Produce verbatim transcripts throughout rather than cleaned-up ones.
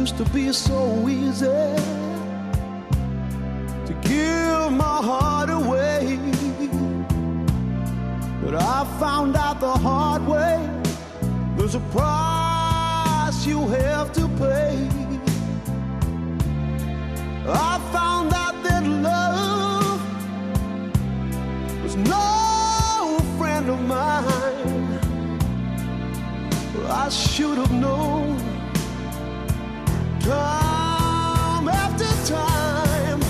Used to be so easy to give my heart away, but I found out the hard way, there's a price you have to pay. I found out that love was no friend of mine. I should have known time after time.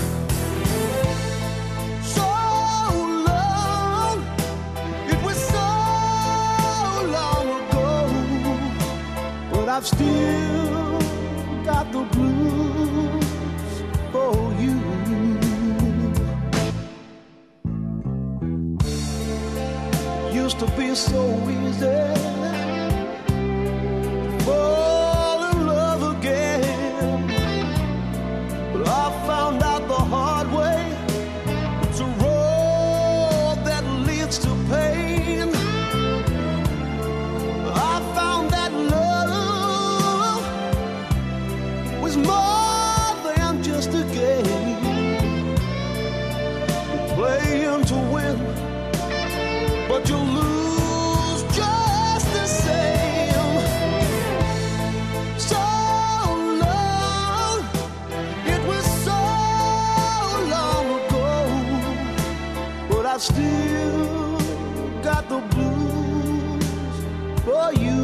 So long, it was so long ago, but I've still got the blues for you. Used to be so easy fall in love again, but I found out the hard way, it's a road that leads to pain. I found that love was more than just a game. You're playing to win, but you lose just the same. So long, it was so long ago, but I still got the blues for you.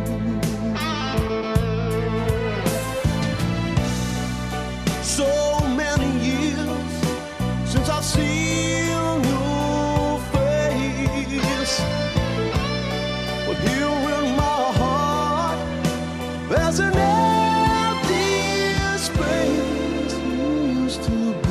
So many years since I've seen your face, but here in my heart there's an empty space used to be.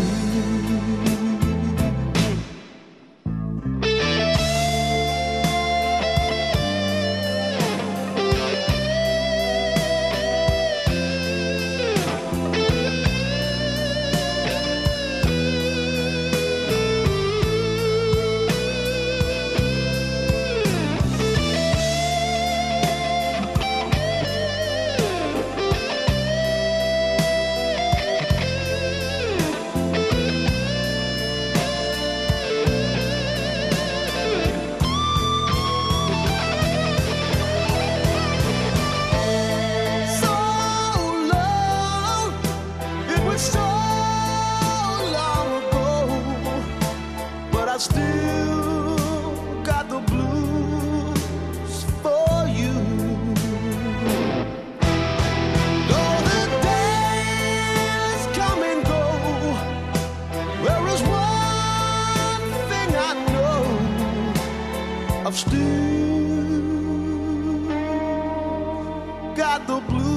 So long, it was so long ago, but I still got the blues for you. Though the days come and go, there is one thing I know, I've still got the blues